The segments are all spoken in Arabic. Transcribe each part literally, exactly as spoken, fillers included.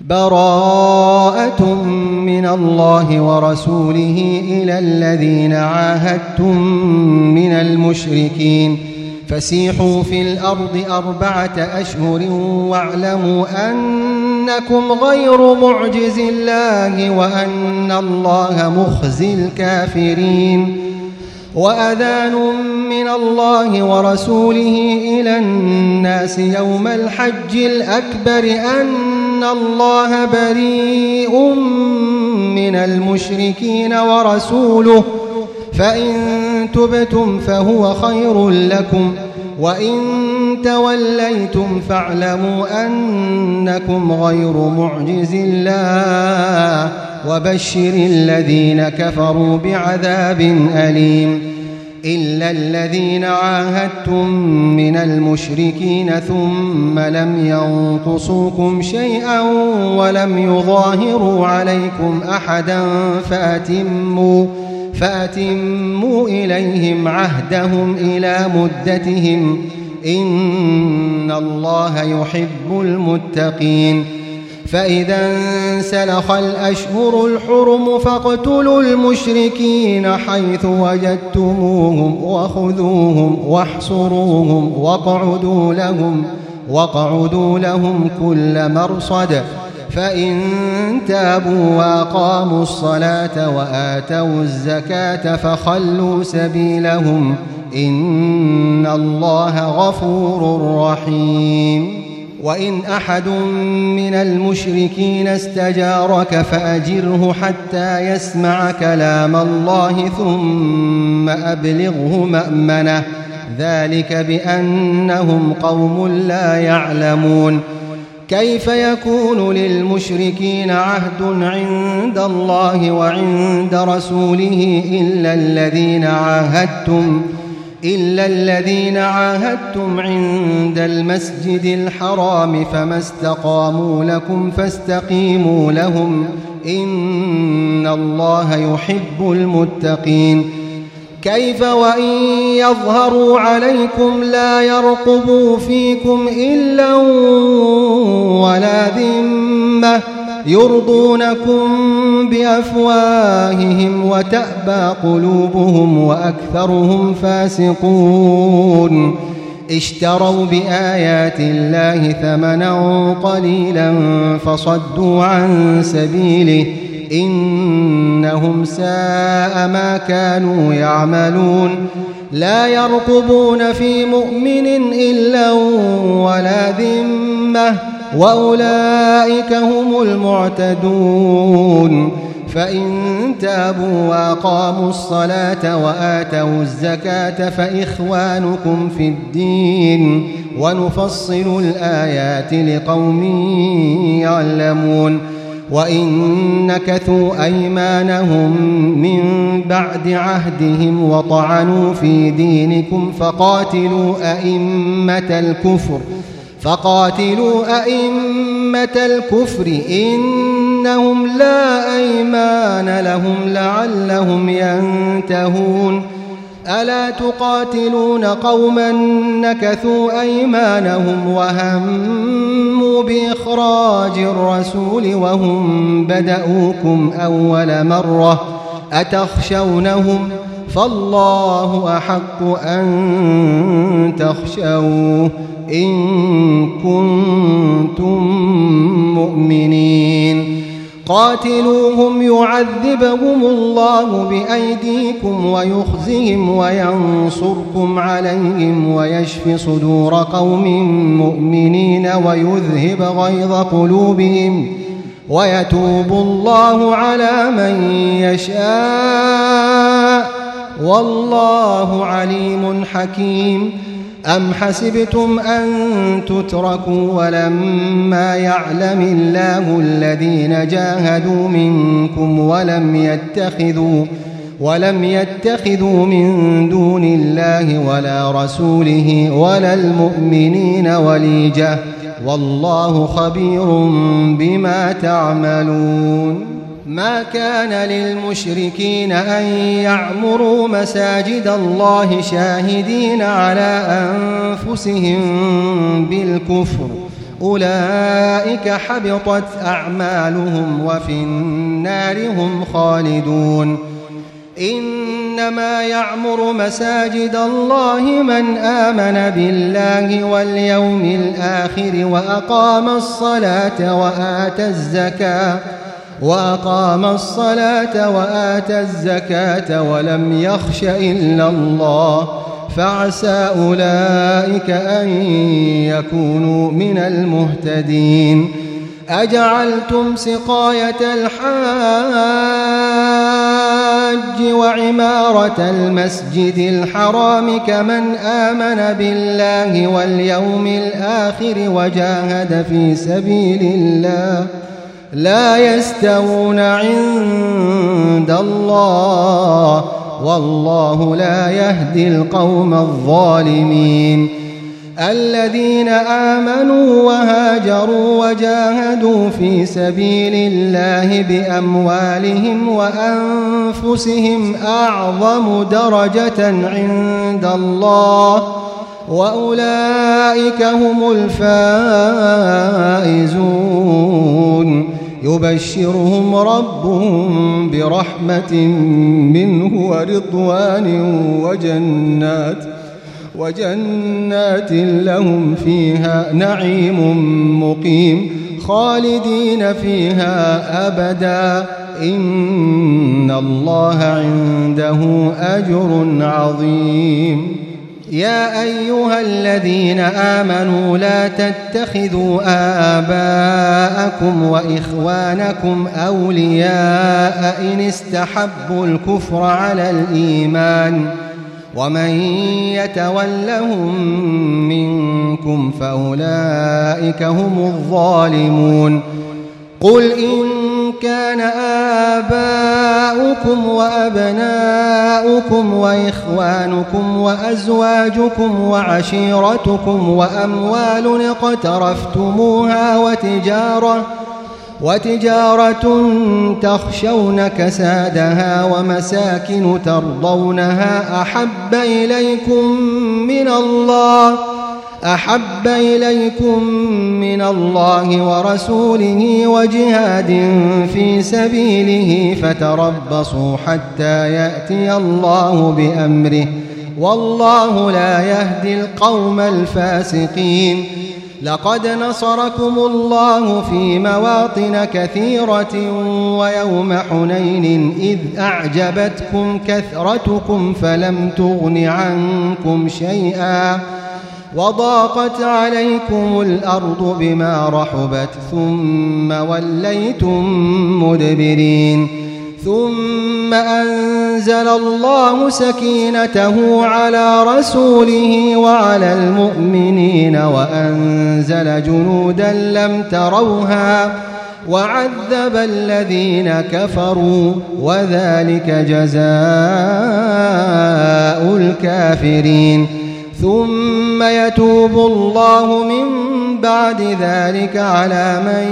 براءة من الله ورسوله إلى الذين عاهدتم من المشركين فسيحوا في الأرض أربعة أشهر واعلموا أنكم غير معجز الله وأن الله مخزي الكافرين. وأذان من الله ورسوله إلى الناس يوم الحج الأكبر أن الله بريء من المشركين ورسوله فإن تبتم فهو خير لكم وإن توليتم فاعلموا أنكم غير معجز الله وبشر الذين كفروا بعذاب أليم. إلا الذين عاهدتم من المشركين ثم لم ينقصوكم شيئا ولم يظاهروا عليكم أحدا فأتموا فأتموا إليهم عهدهم إلى مدتهم إن الله يحب المتقين. فإذا انسلخ الأشهر الحرم فاقتلوا المشركين حيث وجدتموهم وخذوهم واحصروهم واقعدوا لهم, واقعدوا لهم كل مرصد فإن تابوا وأقاموا الصلاة وآتوا الزكاة فخلوا سبيلهم إن الله غفور رحيم. وإن أحد من المشركين استجارك فأجره حتى يسمع كلام الله ثم أبلغه مأمنه ذلك بأنهم قوم لا يعلمون. كيف يكون للمشركين عهد عند الله وعند رسوله إلا الذين عاهدتم إلا الذين عاهدتم عند المسجد الحرام فما استقاموا لكم فاستقيموا لهم إن الله يحب المتقين. كيف وإن يظهروا عليكم لا يرقبوا فيكم إلا ولا ذمة يرضونكم بأفواههم وتأبى قلوبهم وأكثرهم فاسقون. اشتروا بآيات الله ثمنا قليلا فصدوا عن سبيله إنهم ساء ما كانوا يعملون. لا يرقبون في مؤمن إلا ولا ذمة وأولئك هم المعتدون. فإن تابوا وأقاموا الصلاة وآتوا الزكاة فإخوانكم في الدين ونفصل الآيات لقوم يعلمون. وإن نكثوا أيمانهم من بعد عهدهم وطعنوا في دينكم فقاتلوا أئمة الكفر فقاتلوا أئمة الكفر إنهم لا أيمان لهم لعلهم ينتهون. ألا تقاتلون قوما نكثوا أيمانهم وهموا بإخراج الرسول وهم بدأوكم أول مرة أتخشونهم فالله أحق أن تخشوه إن كنتم مؤمنين. قاتلوهم يعذبهم الله بأيديكم ويخزهم وينصركم عليهم ويشف صدور قوم مؤمنين ويذهب غيظ قلوبهم ويتوب الله على من يشاء والله عليم حكيم. أم حسبتم أن تتركوا ولما يعلم الله الذين جاهدوا منكم ولم يتخذوا ولم يتخذوا من دون الله ولا رسوله ولا المؤمنين وليجة والله خبير بما تعملون. ما كان للمشركين أن يعمروا مساجد الله شاهدين على أنفسهم بالكفر أولئك حبطت أعمالهم وفي النار هم خالدون. إنما يعمر مساجد الله من آمن بالله واليوم الآخر وأقام الصلاة وآتى الزكاة وأقام الصلاة وآتى الزكاة ولم يخش إلا الله فعسى أولئك أن يكونوا من المهتدين. أجعلتم سقاية الحاج وعمارة المسجد الحرام كمن آمن بالله واليوم الآخر وجاهد في سبيل الله لا يستوون عند الله والله لا يهدي القوم الظالمين. الذين آمنوا وهاجروا وجاهدوا في سبيل الله بأموالهم وأنفسهم أعظم درجة عند الله وأولئك هم الفائزون. يبشرهم ربهم برحمة منه ورضوان وجنات وجنات لهم فيها نعيم مقيم خالدين فيها أبدا إن الله عنده أجر عظيم. يا أيها الذين آمنوا لا تتخذوا آباءكم وإخوانكم أولياء إن استحبوا الكفر على الإيمان ومن يتولهم منكم فأولئك هم الظالمون. قل إن كان آباؤكم وأبناؤكم وإخوانكم وأزواجكم وعشيرتكم وأموال اقترفتموها وتجارة وتجارة تخشون كسادها ومساكن ترضونها أحب إليكم من الله أحب إليكم من الله ورسوله وجهاد في سبيله فتربصوا حتى يأتي الله بأمره والله لا يهدي القوم الفاسقين. لقد نصركم الله في مواطن كثيرة ويوم حنين إذ أعجبتكم كثرتكم فلم تغن عنكم شيئا وضاقت عليكم الأرض بما رحبت ثم وليتم مدبرين. ثم أنزل الله سكينته على رسوله وعلى المؤمنين وأنزل جنودا لم تروها وعذب الذين كفروا وذلك جزاء الكافرين. ثم يتوب الله من بعد ذلك على من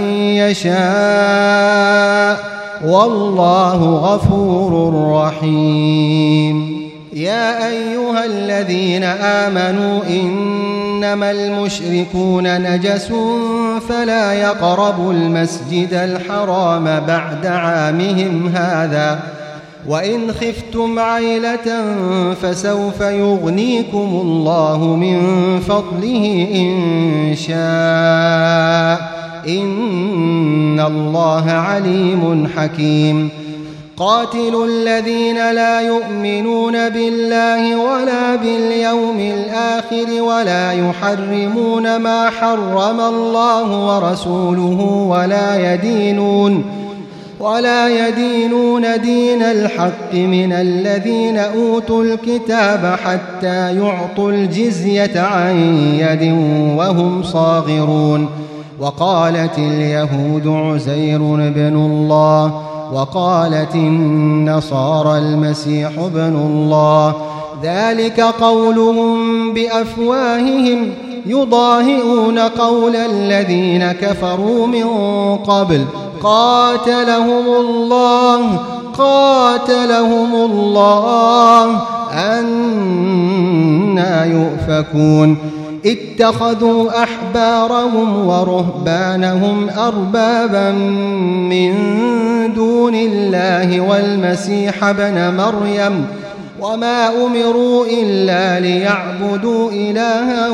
يشاء والله غفور رحيم. يا أيها الذين آمنوا إنما المشركون نجس فلا يقربوا المسجد الحرام بعد عامهم هذا وإن خفتم عيلة فسوف يغنيكم الله من فضله إن شاء إن الله عليم حكيم. قاتلوا الذين لا يؤمنون بالله ولا باليوم الآخر ولا يحرمون ما حرم الله ورسوله ولا يدينون ولا يدينون دين الحق من الذين أوتوا الكتاب حتى يعطوا الجزية عن يد وهم صاغرون. وقالت اليهود عزير بن الله وقالت النصارى المسيح ابن الله ذلك قولهم بأفواههم يضاهئون قول الذين كفروا من قبل قاتلهم الله قاتلهم الله أنى يؤفكون. اتخذوا أحبارهم ورهبانهم أربابا من دون الله والمسيح ابن مريم وما أمروا إلا ليعبدوا إلها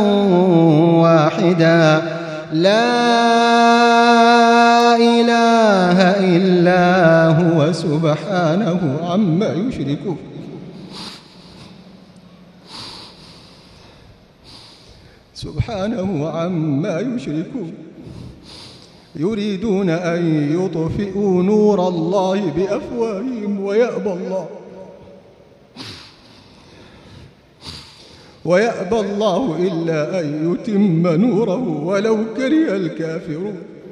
واحدا لا إله إلا هو سبحانه عما يشركون سبحانه عما يشركون يريدون أن يطفئوا نور الله بأفواههم ويأبى الله ويأبى الله إلا أن يتم نوره ولو كره الكافرون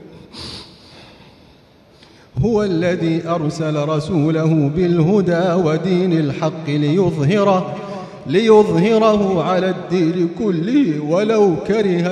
هو الذي أرسل رسوله بالهدى ودين الحق ليظهره ليظهره على الدين كله ولو كره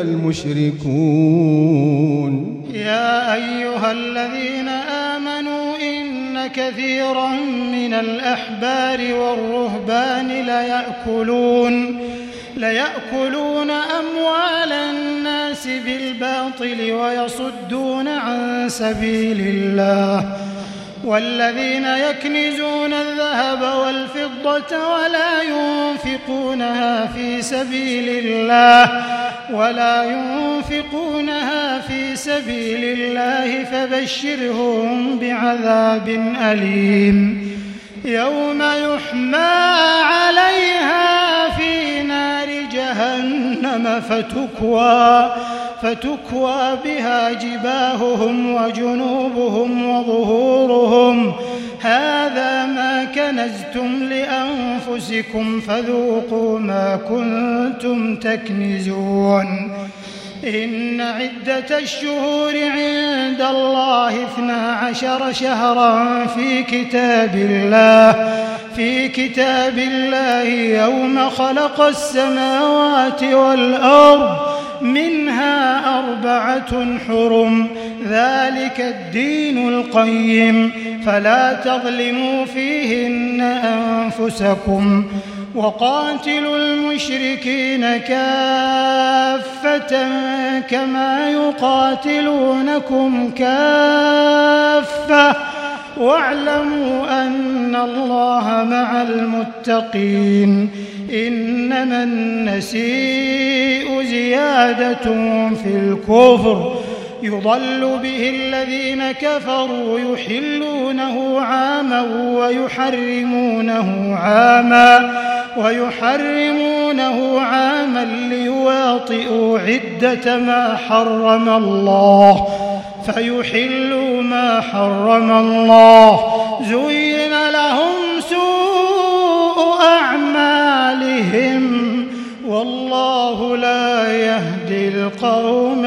المشركون. يا أيها الذين آمنوا إن كثيرا من الأحبار والرهبان ليأكلون ليأكلون أموال الناس بالباطل ويصدون عن سبيل الله والذين يكنزون الذهب والفضة ولا ينفقونها في سبيل الله ولا ينفقونها في سبيل الله فبشرهم بعذاب أليم يوم يحمى عليها في نار جهنم فتكوى فتكوى بها جباههم وجنوبهم وظهورهم هذا ما كنزتم لأنفسكم فذوقوا ما كنتم تكنزون. إن عدة الشهور عند الله اثنا عشر شهرا في كتاب الله في كتاب الله يوم خلق السماوات والأرض منها أربعة حرم ذلك الدين القيم فلا تظلموا فيهن أنفسكم وقاتلوا المشركين كافة كما يقاتلونكم كافة واعلموا أن الله مع المتقين. إنما النسيء زيادة في الكفر يضل به الذين كفروا يحلونه عاما ويحرمونه عاما ويحرمونه عاما ليواطئوا عدة ما حرم الله فيحلوا ما حرم الله زين لهم سوء أعمالهم والله لا يهدي القوم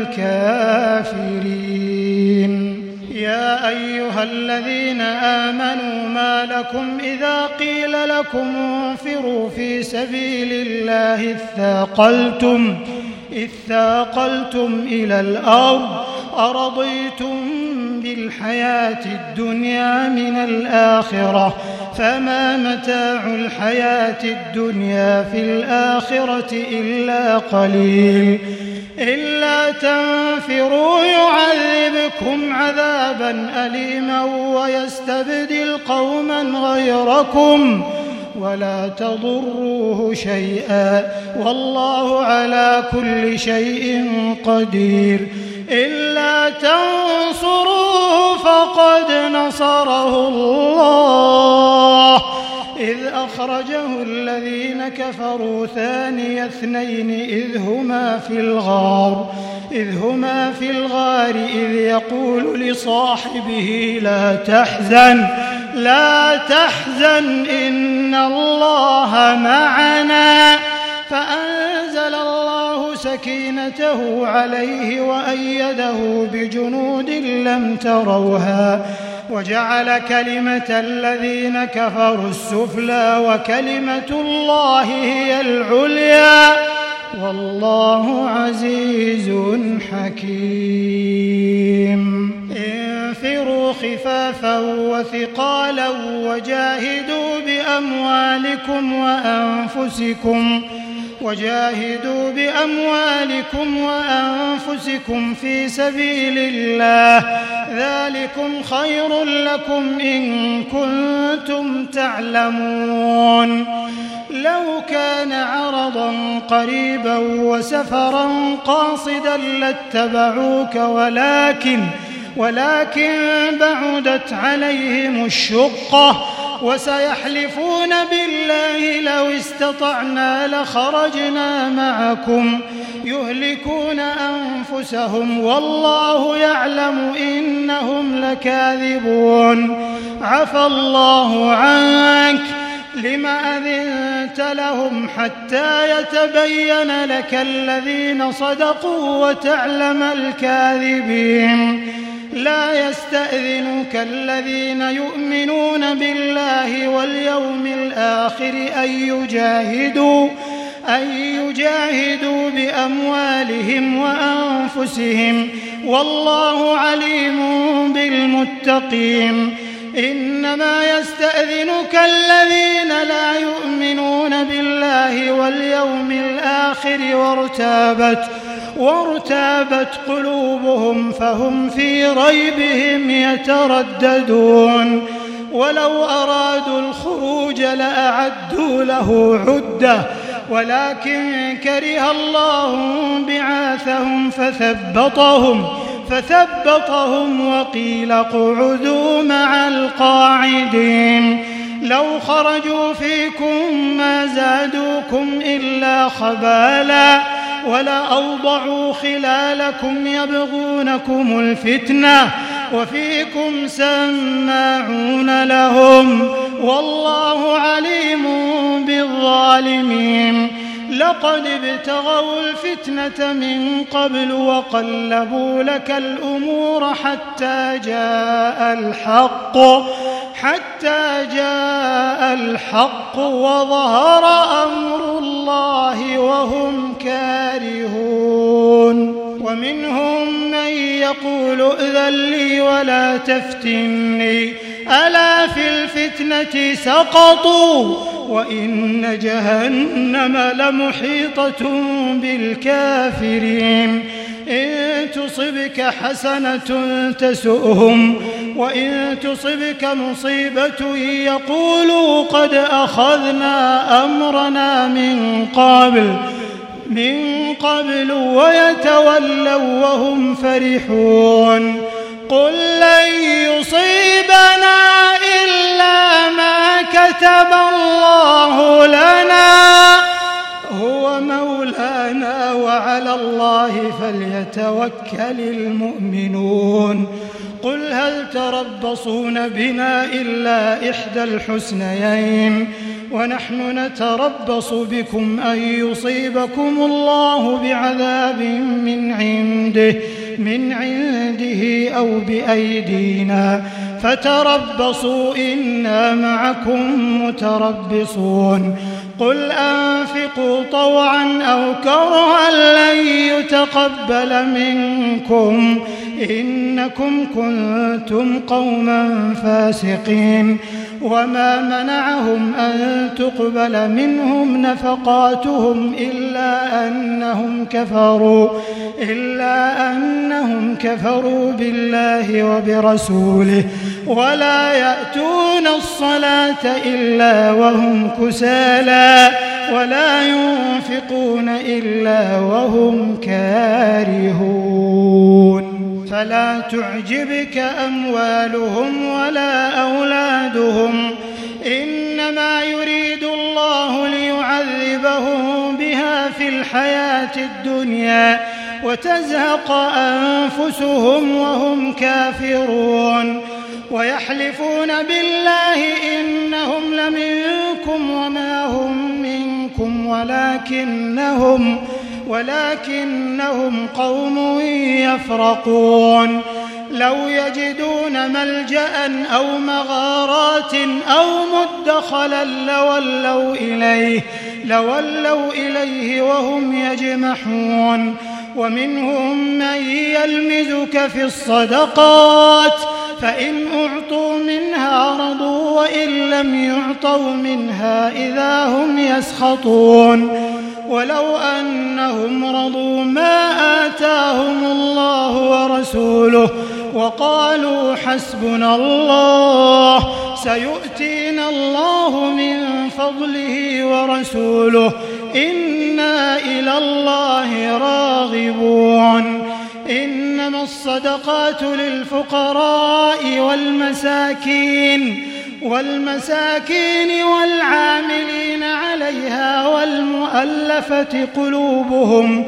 الكافرين. يا أيها الذين آمنوا ما لكم إذا قيل لكم انفروا في سبيل الله اثاقلتم اثاقلتم إلى الأرض أرضيتم بالحياة الدنيا من الآخرة فما متاع الحياة الدنيا في الآخرة إلا قليل إلا تنفروا يعذبكم عذابا أليما ويستبدل قوما غيركم ولا تضروه شيئا والله على كل شيء قدير. إلا تنصروه فقد نصره الله إذ أخرجه الذين كفروا ثاني اثنين إذ هما في الغار إذ هما في الغار إذ يقول لصاحبه لا تحزن لا تحزن إن الله معنا فأنزل الله سكينته عليه وأيده بجنود لم تروها وجعل كلمة الذين كفروا السفلى وكلمة الله هي العليا والله عزيز حكيم. انفروا خفافا وثقالا وجاهدوا بأموالكم وأنفسكم وجاهدوا بأموالكم وأنفسكم في سبيل الله ذلكم خير لكم إن كنتم تعلمون. لو كان عرضا قريبا وسفرا قاصدا لاتبعوك ولكن ولكن بعدت عليهم الشقة وسيحلفون بالله لو استطعنا لخرجنا معكم يهلكون أنفسهم والله يعلم إنهم لكاذبون. عفى الله عنك لم أذنت لهم حتى يتبين لك الذين صدقوا وتعلم الكاذبين. لا يستأذنك الذين يؤمنون بالله واليوم الآخر أن يجاهدوا أن يجاهدوا بأموالهم وأنفسهم والله عليم بالمتقين. إنما يستأذنك الذين لا يؤمنون بالله واليوم الآخر وارتابت وارتابت قلوبهم فهم في ريبهم يترددون. ولو أرادوا الخروج لأعدوا له عدة ولكن كره الله بعاثهم فثبطهم فثبطهم وقيل اقعدوا مع القاعدين. لو خرجوا فيكم ما زادوكم إلا خبالا ولأوضعوا خلالكم يبغونكم الفتنة وفيكم سماعون لهم والله عليم بالظالمين. لقد ابتغوا الفتنة من قبل وقلبوا لك الأمور حتى جاء الحق حتى جاء الحق وظهر أمر الله وهم كارهون. ومنهم من يقول ائذن لي ولا تفتني ألا في الفتنة سقطوا وإن جهنم لمحيطة بالكافرين. إن تصبك حسنة تسؤهم وإن تصبك مصيبة يقولوا قد أخذنا أمرنا من قبل من قبل ويتولوا وهم فرحون. قل لن يصيبنا إلا ما كتب الله لنا هو مولانا وعلى الله فليتوكل المؤمنون. قل هل تربصون بنا إلا إحدى الحسنيين ونحن نتربص بكم أن يصيبكم الله بعذاب من عنده من عنده أو بأيدينا فتربصوا إنا معكم متربصون. قل أنفقوا طوعا أو كرها لن يتقبل منكم إنكم كنتم قوما فاسقين. وما منعهم أن تقبل منهم نفقاتهم إلا أنهم كفروا إلا أنهم كفروا بالله وبرسوله ولا يأتون الصلاة إلا وهم كسالى ولا ينفقون إلا وهم كارهون. فلا تعجبك أموالهم ولا أولادهم إنما يريد الله ليعذبهم بها في الحياة الدنيا وتزهق أنفسهم وهم كافرون. ويحلفون بالله إنهم لمنكم وما هم منكم ولكنهم ولكنهم قوم يفرقون. لو يجدون ملجأ أو مغارات أو مدخلا لولوا إليه لولوا إليه وهم يجمحون. ومنهم من يلمزك في الصدقات فإن أعطوا منها رضوا وإن لم يعطوا منها إذا هم يسخطون. ولو أنهم رضوا ما آتاهم الله ورسوله وقالوا حسبنا الله سيؤتينا الله من فضله ورسوله إنا إلى الله راغبون. إنما الصدقات للفقراء والمساكين والمساكين والعاملين عليها والمؤلفة قلوبهم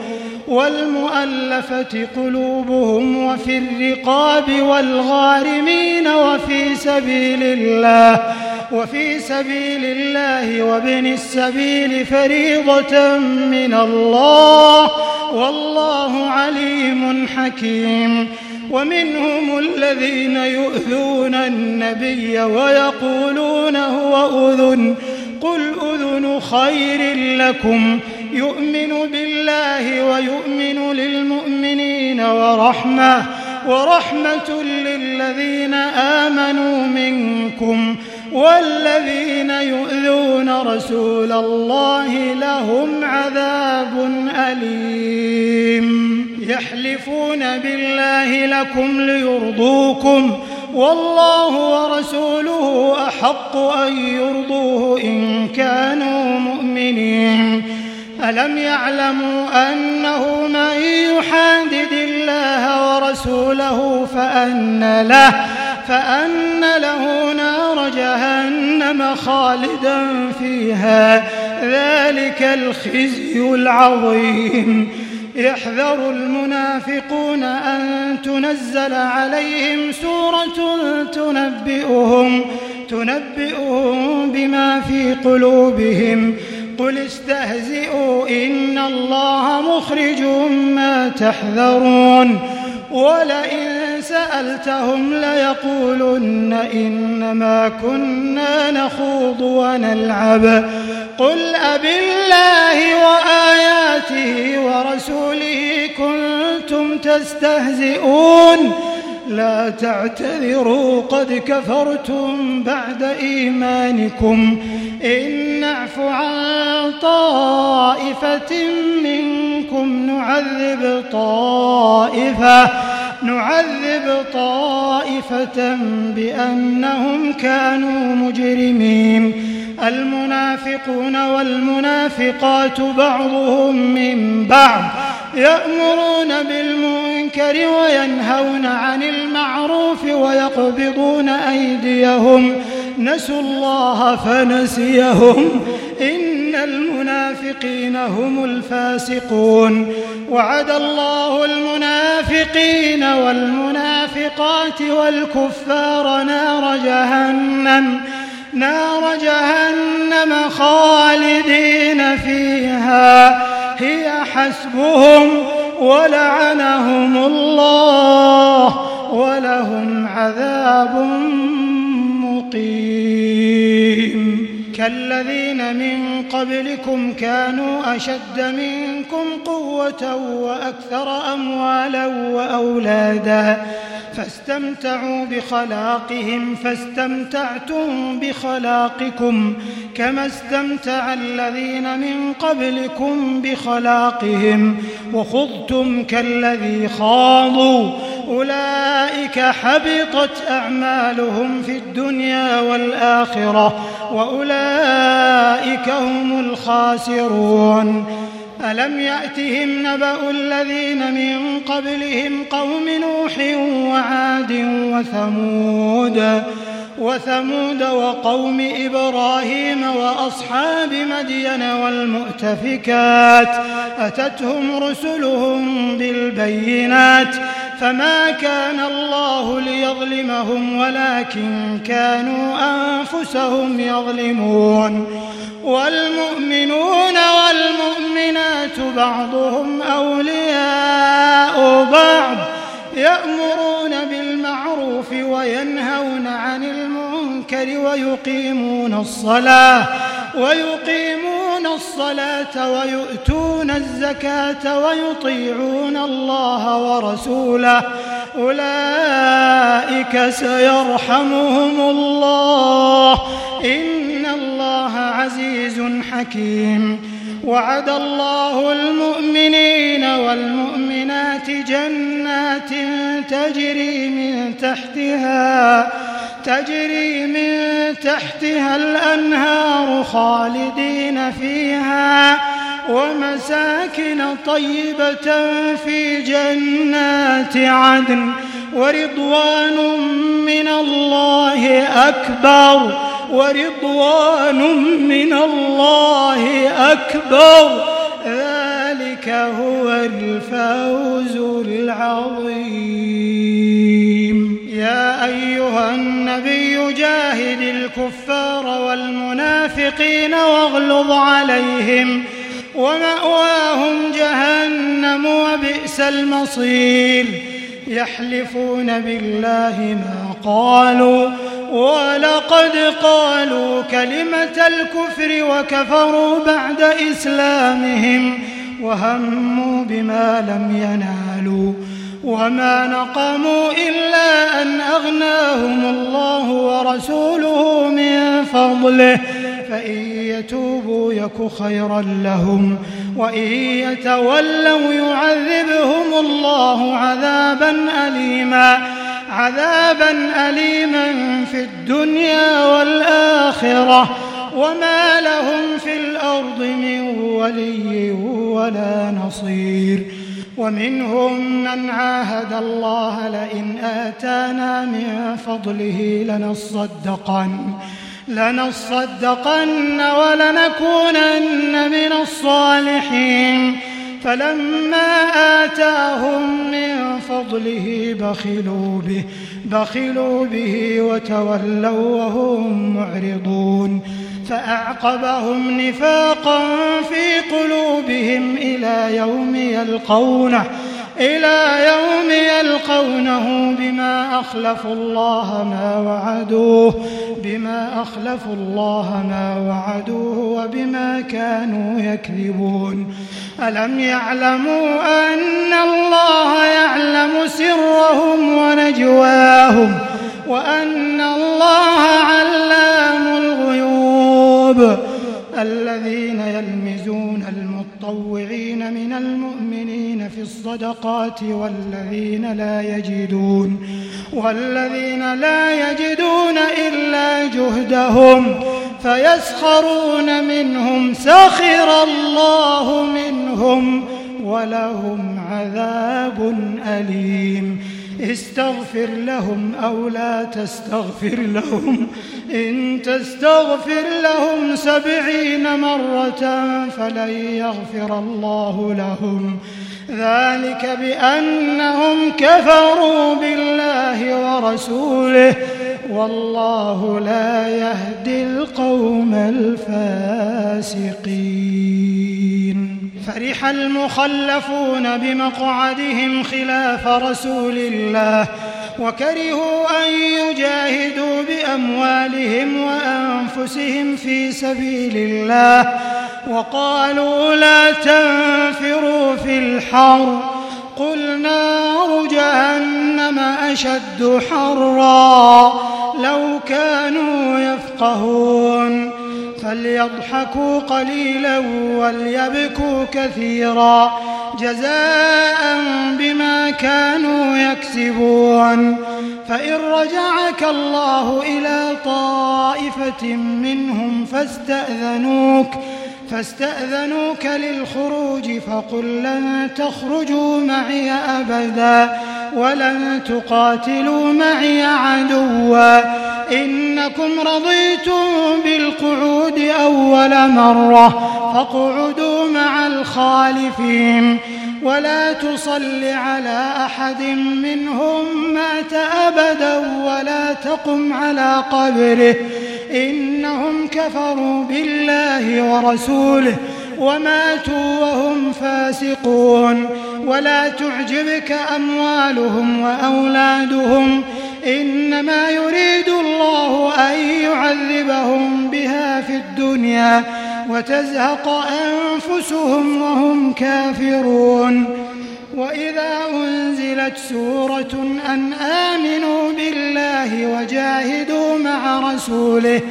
والمؤلفة قلوبهم وفي الرقاب والغارمين وفي سبيل الله وفي سبيل الله وابن السبيل فريضة من الله والله عليم حكيم. ومنهم الذين يؤذون النبي ويقولون هو أذن قل أذن خير لكم يؤمن بالله ويؤمن للمؤمنين ورحمة ورحمة للذين آمنوا منكم والذين يؤذون رسول الله لهم عذاب أليم. يحلفون بالله لكم ليرضوكم والله ورسوله أحق أن يرضوه إن كانوا مؤمنين. ألم يعلموا أنه من يحادد الله ورسوله فأن له فأن له نار جهنم خالدا فيها ذلك الخزي العظيم. يحذر المنافقون أن تنزل عليهم سورة تنبئهم تنبئهم بما في قلوبهم قل استهزئوا إن الله مخرج ما تحذرون. ولئن سألتهم ليقولن إنما كنا نخوض ونلعب قل أبالله وآياته ورسوله كنتم تستهزئون لا تعتذروا قد كفرتم بعد إيمانكم إن نعف عن طائفة منكم نعذب طائفة نعذب طائفة بأنهم كانوا مجرمين. المنافقون والمنافقات بعضهم من بعض يأمرون بالمنكر وينهون عن المعروف ويقبضون أيديهم نسوا الله فنسيهم إن المنافقين هم الفاسقون. وعد الله المنافقين والمنافقات والكفار نار جهنم نار جهنم خالدين فيها هي حسبهم ولعنهم الله ولهم عذاب مقيم. كالذين من قبلكم كانوا أشد منكم قوة وأكثر أموالا وأولادا فاستمتعوا بخلاقهم فاستمتعتم بخلاقكم كما استمتع الذين من قبلكم بخلاقهم وخضتم كالذي خاضوا أولئك حبطت أعمالهم في الدنيا والآخرة وأولئك هم الخاسرون. ألم يأتهم نبأ الذين من قبلهم قوم نوح وعاد وثمود وثمود وقوم إبراهيم وأصحاب مدين والمؤتفكات أتتهم رسلهم بالبينات فما كان الله ليظلمهم ولكن كانوا أنفسهم يظلمون. والمؤمنون والمؤمنات بعضهم أولياء بعض يأمرون بالمعروف وينهون عن المنكر ويقيمون الصلاة ويقيمون الصلاة ويؤتون الزكاة ويطيعون الله ورسوله أولئك سيرحمهم الله إن الله عزيز حكيم. وعد الله المؤمنين والمؤمنات جنات تجري من تحتها تجري من تحتها الأنهار خالدين فيها ومساكن طيبة في جنات عدن ورضوان من الله أكبر ورضوان من الله أكبر ذلك هو الفوز العظيم. يا أيها النبي جاهد الكفار والمنافقين واغلظ عليهم ومأواهم جهنم وبئس المصير. يحلفون بالله ما قالوا ولقد قالوا كلمة الكفر وكفروا بعد إسلامهم وهموا بما لم ينالوا وما نقموا إلا أن أغناهم الله ورسوله من فضله فإن يتوبوا يك خيرا لهم وإن يتولوا يعذبهم الله عذابا أليما عذابا أليما في الدنيا والآخرة وما لهم في الأرض من ولي ولا نصير. ومنهم من عاهد الله لئن آتانا من فضله لنصدقن لنصدقن ولنكونن من الصالحين فلما آتاهم من فضله بخلوا به بخلوا به وتولوا وهم معرضون فأعقبهم نفاقا في قلوبهم إلى يوم يلقونه إلى يوم يلقونه بما أخلفوا الله ما وعدوه بما أخلفوا الله ما وعدوه وبما كانوا يكذبون. ألم يعلموا أن الله يعلم سرهم ونجواهم وأن الله علام الغيوب. الذين يلمزون المطوعين من المؤمنين في الصدقات والذين لا يجدون والذين لا يجدون إلا جهدهم فيسخرون منهم سخر الله منهم ولهم عذاب أليم. استغفر لهم أو لا تستغفر لهم إن تستغفر لهم سبعين مرة فلن يغفر الله لهم ذلك بأنهم كفروا بالله ورسوله والله لا يهدي القوم الفاسقين. فرح المخلفون بمقعدهم خلاف رسول الله وكرهوا أن يجاهدوا بأموالهم وأنفسهم في سبيل الله وقالوا لا تنفروا في الحر قل نار جهنم أشد حرا لو كانوا يفقهون فليضحكوا قليلا وليبكوا كثيرا جزاء بما كانوا يكسبون. فإن رجعك الله إلى طائفة منهم فاستأذنوك فاستأذنوك للخروج فقل لن تخرجوا معي أبدا ولن تقاتلوا معي عدوا إنكم رضيتم بالقعود أول مرة فاقعدوا مع الخالفين ولا تصل على أحد منهم مات أبدا ولا تقم على قبره إنهم كفروا بالله ورسوله وماتوا وهم فاسقون. ولا تعجبك أموالهم وأولادهم إنما يريد الله أن يعذبهم بها في الدنيا وتزهق أنفسهم وهم كافرون. وإذا أنزلت سورة أن آمنوا بالله وجاهدوا مع رسوله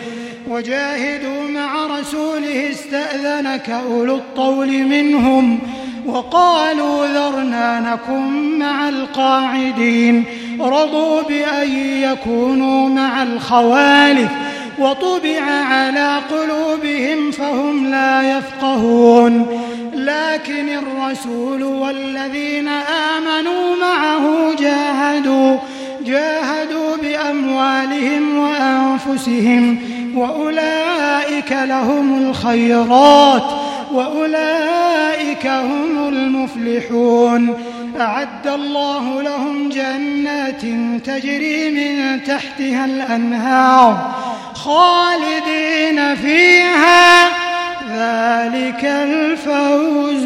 وجاهدوا مع رسوله استأذنك أولو الطول منهم وقالوا ذرنا نكن مع القاعدين رضوا بأن يكونوا مع الخوالف وطبع على قلوبهم فهم لا يفقهون لكن الرسول والذين آمنوا معه جاهدوا جاهدوا بأموالهم وأنفسهم وأولئك لهم الخيرات وأولئك هم المفلحون أعد الله لهم جنات تجري من تحتها الأنهار خالدين فيها ذلك الفوز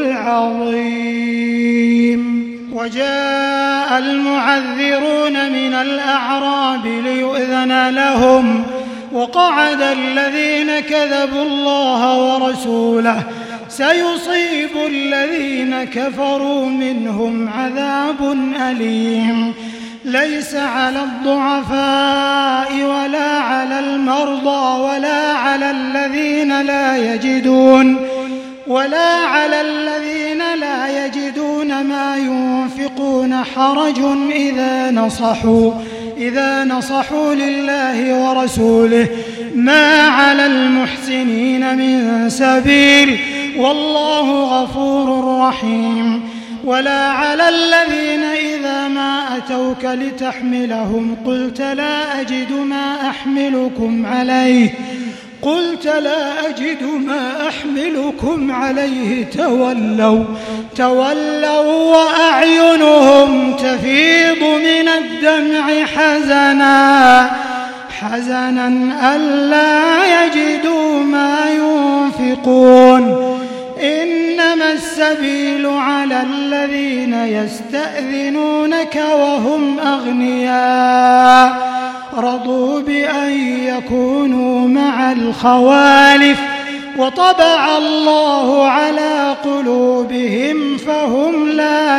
العظيم. وجاء المعذرون من الأعراب ليؤذن لهم وقعد الذين كذبوا الله ورسوله سيصيب الذين كفروا منهم عذاب أليم ليس على الضعفاء ولا على المرضى ولا على الذين لا يجدون ولا على الذين لا يجدون ما ينفقون حرج إذا نصحوا إذا نصحوا لله ورسوله ما على المحسنين من سبيل والله غفور رحيم. ولا على الذين إذا ما أتوك لتحملهم قلت لا أجد ما أحملكم عليه قلت لا أجد ما أحملكم عليه تولوا تولوا وأعينهم تفيض من الدمع حزنا حزنا ألا يجدوا ما ينفقون إنما السبيل على الذين يستأذنونك وهم أغنياء رضوا بأن يكونوا مع الخوالف وطبع الله على قلوبهم فهم لا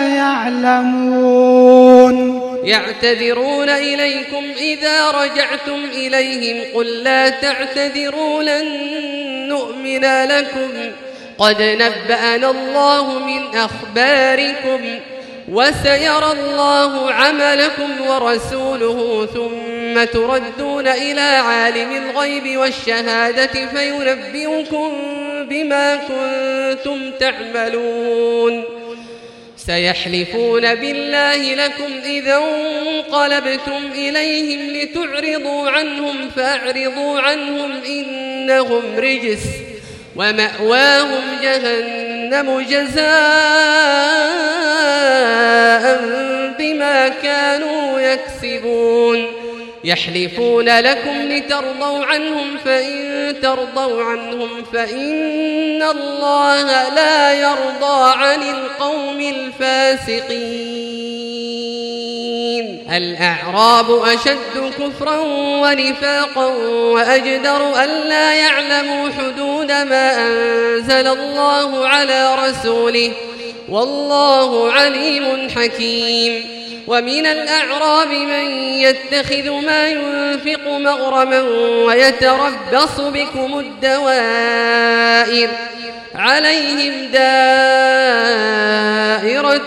يعلمون. يعتذرون إليكم إذا رجعتم إليهم قل لا تعتذروا لن نؤمن لكم قد نبأنا الله من أخباركم وسيرى الله عملكم ورسوله ثم تردون إلى عالم الغيب والشهادة فينبئكم بما كنتم تعملون. سيحلفون بالله لكم إذا انقلبتم إليهم لتعرضوا عنهم فأعرضوا عنهم إنهم رجس ومأواهم جهنم جزاء بما كانوا يكسبون. يحلفون لكم لترضوا عنهم فإن ترضوا عنهم فإن الله لا يرضى عن القوم الفاسقين. الأعراب أشد كفرا ونفاقا وأجدر ألا يعلموا حدود ما أنزل الله على رسوله والله عليم حكيم. ومن الأعراب من يتخذ ما ينفق مغرما ويتربص بكم الدوائر عليهم دائرة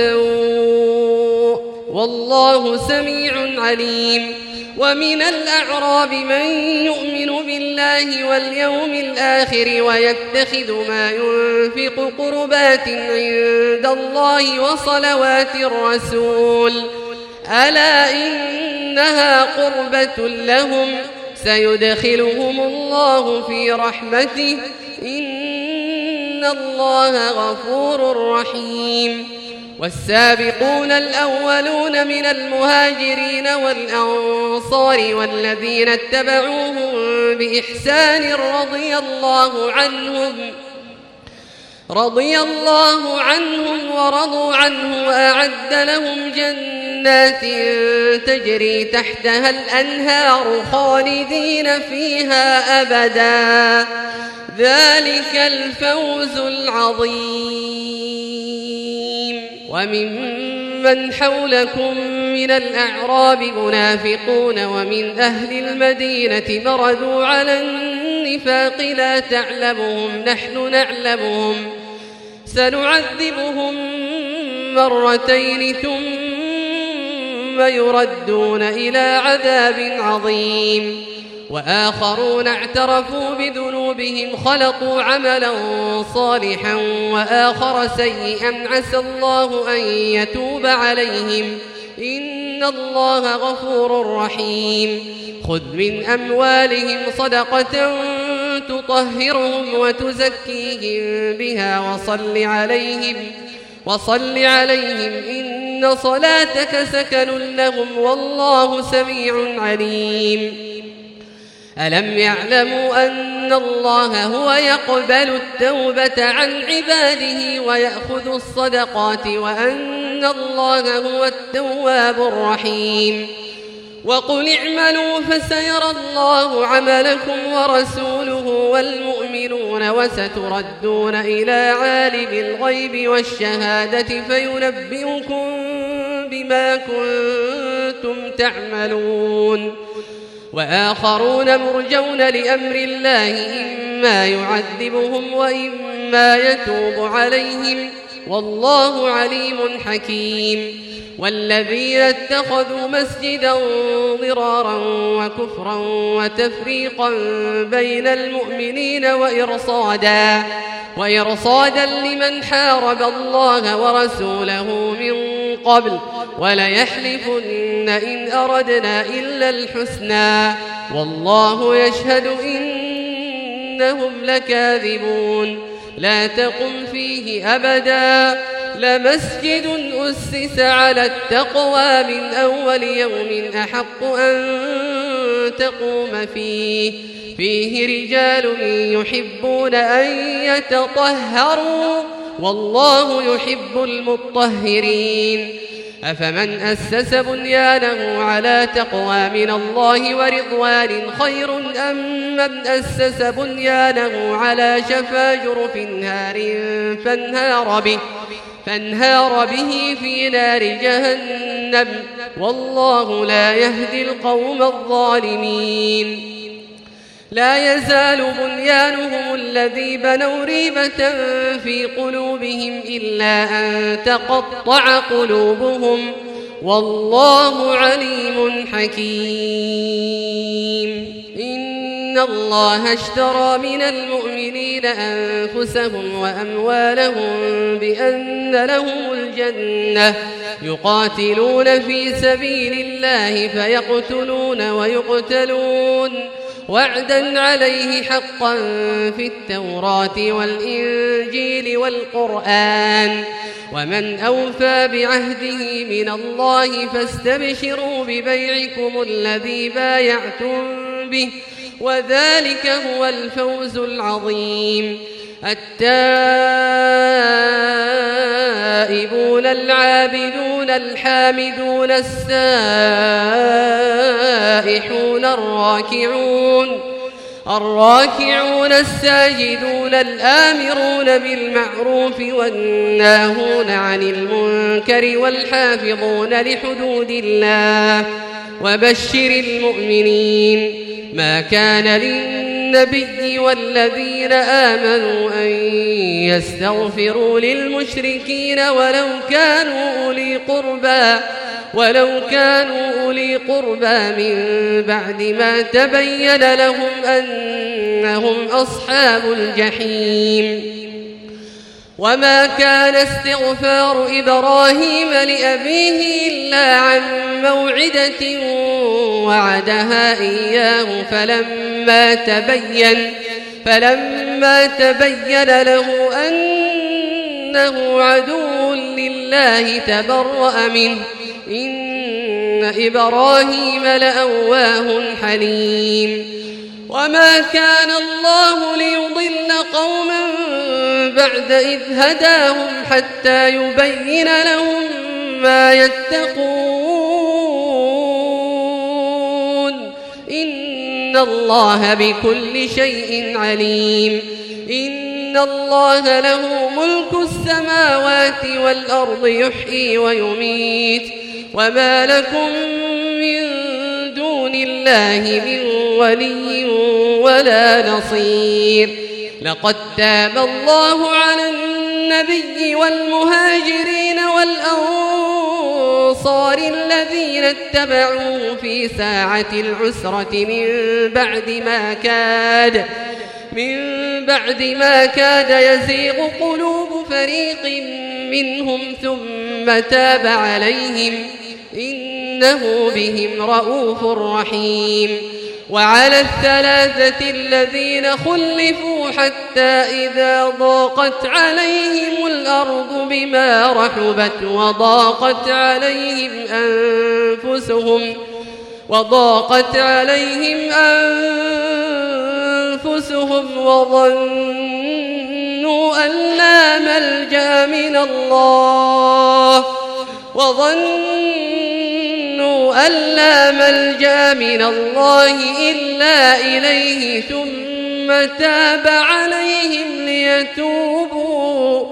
السوء والله سميع عليم. ومن الأعراب من يؤمن بالله واليوم الآخر ويتخذ ما ينفق قربات عند الله وصلوات الرسول ألا إنها قربة لهم سيدخلهم الله في رحمته إن الله غفور رحيم. والسابقون الأولون من المهاجرين والأنصار والذين اتبعوهم بإحسان رضي الله عنهم رضي الله عنهم ورضوا عنه وأعد لهم جنات تجري تحتها الأنهار خالدين فيها أبدا ذلك الفوز العظيم. وممن حولكم من الأعراب منافقون ومن أهل المدينة مردوا على النفاق لا تعلمهم نحن نعلمهم سنعذبهم مرتين ثم يردون إلى عذاب عظيم وآخرون اعترفوا بذنوبهم خلطوا عملا صالحا وآخر سيئا عسى الله أن يتوب عليهم إن الله غفور رحيم خذ من أموالهم صدقة تطهرهم وتزكيهم بها وصل عليهم وصل عليهم إن صلاتك سكن لهم والله سميع عليم ألم يعلموا أن الله هو يقبل التوبة عن عباده ويأخذ الصدقات وأن الله هو التواب الرحيم وقل اعملوا فسيرى الله عملكم ورسوله والمؤمنون وستردون إلى عالم الغيب والشهادة فينبئكم بما كنتم تعملون وآخرون مرجون لأمر الله إما يعذبهم وإما يتوب عليهم والله عليم حكيم والذين اتخذوا مسجدا ضرارا وكفرا وتفريقا بين المؤمنين وإرصادا وإرصادا لمن حارب الله ورسوله من قبل وليحلفن إن أردنا إلا الحسنى والله يشهد إنهم لكاذبون لا تقم فيه أبدا لمسجد أسس على التقوى من أول يوم أحق أن تقوم فيه فيه رجال يحبون أن يتطهروا والله يحب المطهرين أفمن أسس بنيانه على تقوى من الله ورضوان خير أم من أسس بنيانه على شفا جرف نار فانهار به فانهار به في نار جهنم والله لا يهدي القوم الظالمين لا يزال بنيانهم الذي بنوا ريبة في قلوبهم إلا أن تقطع قلوبهم والله عليم حكيم إن الله اشترى من المؤمنين أنفسهم وأموالهم بأن لهم الجنة يقاتلون في سبيل الله فيقتلون ويقتلون وعدا عليه حقا في التوراة والإنجيل والقرآن ومن أوفى بعهده من الله فاستبشروا ببيعكم الذي بايعتم به وذلك هو الفوز العظيم التائبون العابدون الحامدون السائحون الراكعون الراكعون الساجدون الآمرون بالمعروف والناهون عن المنكر والحافظون لحدود الله وبشر المؤمنين ما كان للنبي والذين آمنوا أن يستغفروا للمشركين ولو كانوا أولي قربى ولو كانوا أولي قربى من بعد ما تبين لهم أنهم أصحاب الجحيم وما كان استغفار إبراهيم لأبيه إلا عن موعدة وعدها إياه فلما تبين فلما تبين له أنه عدو لله تبرأ منه إن إبراهيم لأواه حليم وما كان الله ليضل قوما بعد إذ هداهم حتى يبين لهم ما يتقون إن الله بكل شيء عليم إن الله له ملك السماوات والأرض يحيي ويميت وما لكم من دون الله من ولي ولا نصير لقد تاب الله على النبي والمهاجرين والأنصار الذين اتبعوه في ساعة العسرة من بعد ما كاد من بعد ما كاد يزيغ قلوب فريق منهم ثم تاب عليهم إنه بهم رؤوف رحيم وعلى الثلاثة الذين خلفوا حتى إذا ضاقت عليهم الأرض بما رحبت وضاقت عليهم أنفسهم وضاقت عليهم أنفسهم وظنوا أن لا ملجأ من الله وظنوا أن لا ملجأ من الله إلا إليه ثم تاب عليهم ليتوبوا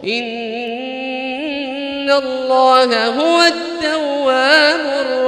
إن الله هو التواب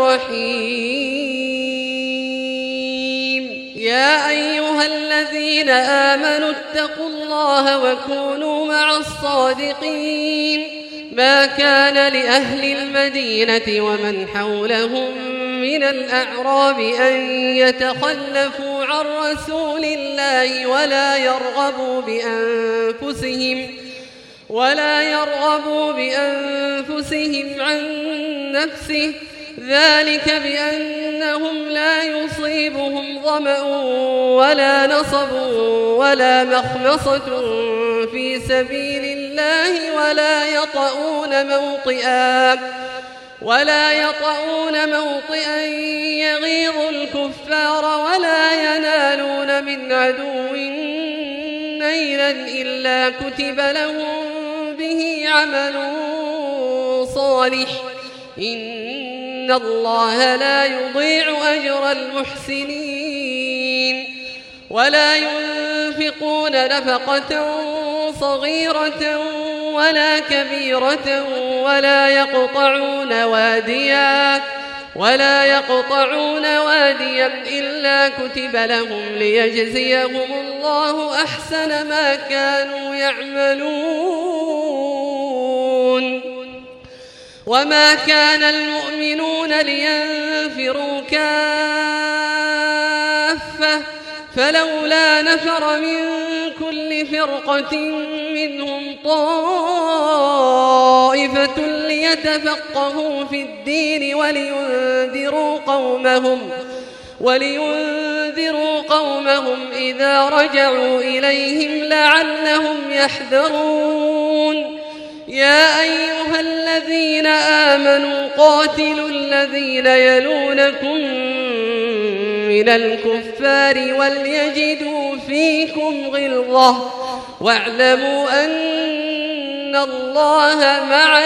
الرحيم يا أيها الذين آمنوا اتقوا الله وكونوا مع الصادقين ما كان لأهل المدينة ومن حولهم من الأعراب أن يتخلفوا عن رسول الله ولا يرغبوا بأنفسهم ولا يرغبوا بأنفسهم عن نفسه ذلك بأنهم لا يصيبهم ظمأ ولا نصب ولا مخمصة في سبيل الله ولا يطؤون موطئا ولا يطؤون موطئا يغيظ الكفار ولا ينالون من عدو نيلا إلا كتب لهم به عمل صالح إن الله لا يضيع أجر المحسنين ولا ينفقون نفقة صغيرة ولا كبيرة ولا يقطعون واديا ولا يقطعون واديا إلا كتب لهم ليجزيهم الله أحسن ما كانوا يعملون وما كان المؤمنون لينفروا كافة فلولا نفر من كل فرقة منهم طائفة ليتفقهوا في الدين ولينذروا قومهم ولينذروا قومهم إذا رجعوا إليهم لعلهم يحذرون يا أيها الذين آمنوا قاتلوا الذين يلونكم من الكفار وليجدوا فيكم غلظة واعلموا أن الله مع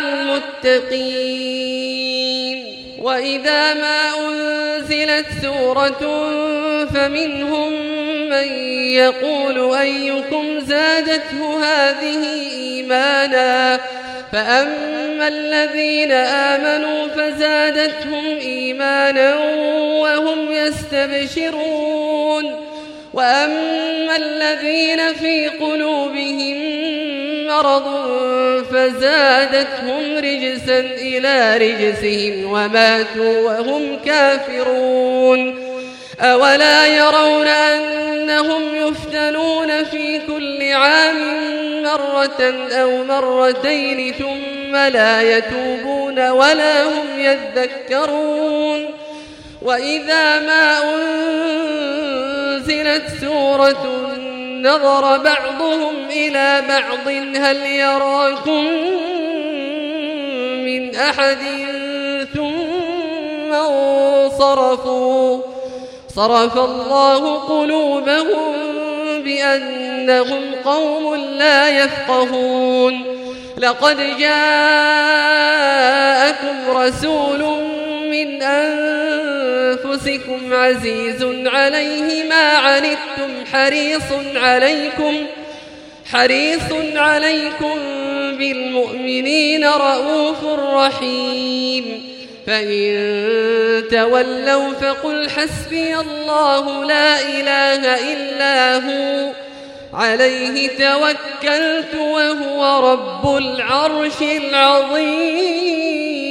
المتقين وإذا ما أنزلت سورة فمنهم من يقول أيكم زادته هذه إيمانا فأما الذين آمنوا فزادتهم إيمانا وهم يستبشرون وأما الذين في قلوبهم مرض فزادتهم رجسا إلى رجسهم وماتوا وهم كافرون أولا يرون أنهم يفتنون في كل عام مرة أو مرتين ثم لا يتوبون ولا هم يذكرون وإذا ما أنزلت سورة نظر بعضهم إلى بعض هل يراكم من أحد ثم انصرفوا صرف الله قلوبهم بأنهم قوم لا يفقهون لقد جاءكم رسول من أنفسكم عزيز عليه ما عنتم حريص عليكم حريص عليكم بالمؤمنين رؤوف رحيم فإن تولوا فقل حسبي الله لا إله إلا هو عليه توكلت وهو رب العرش العظيم.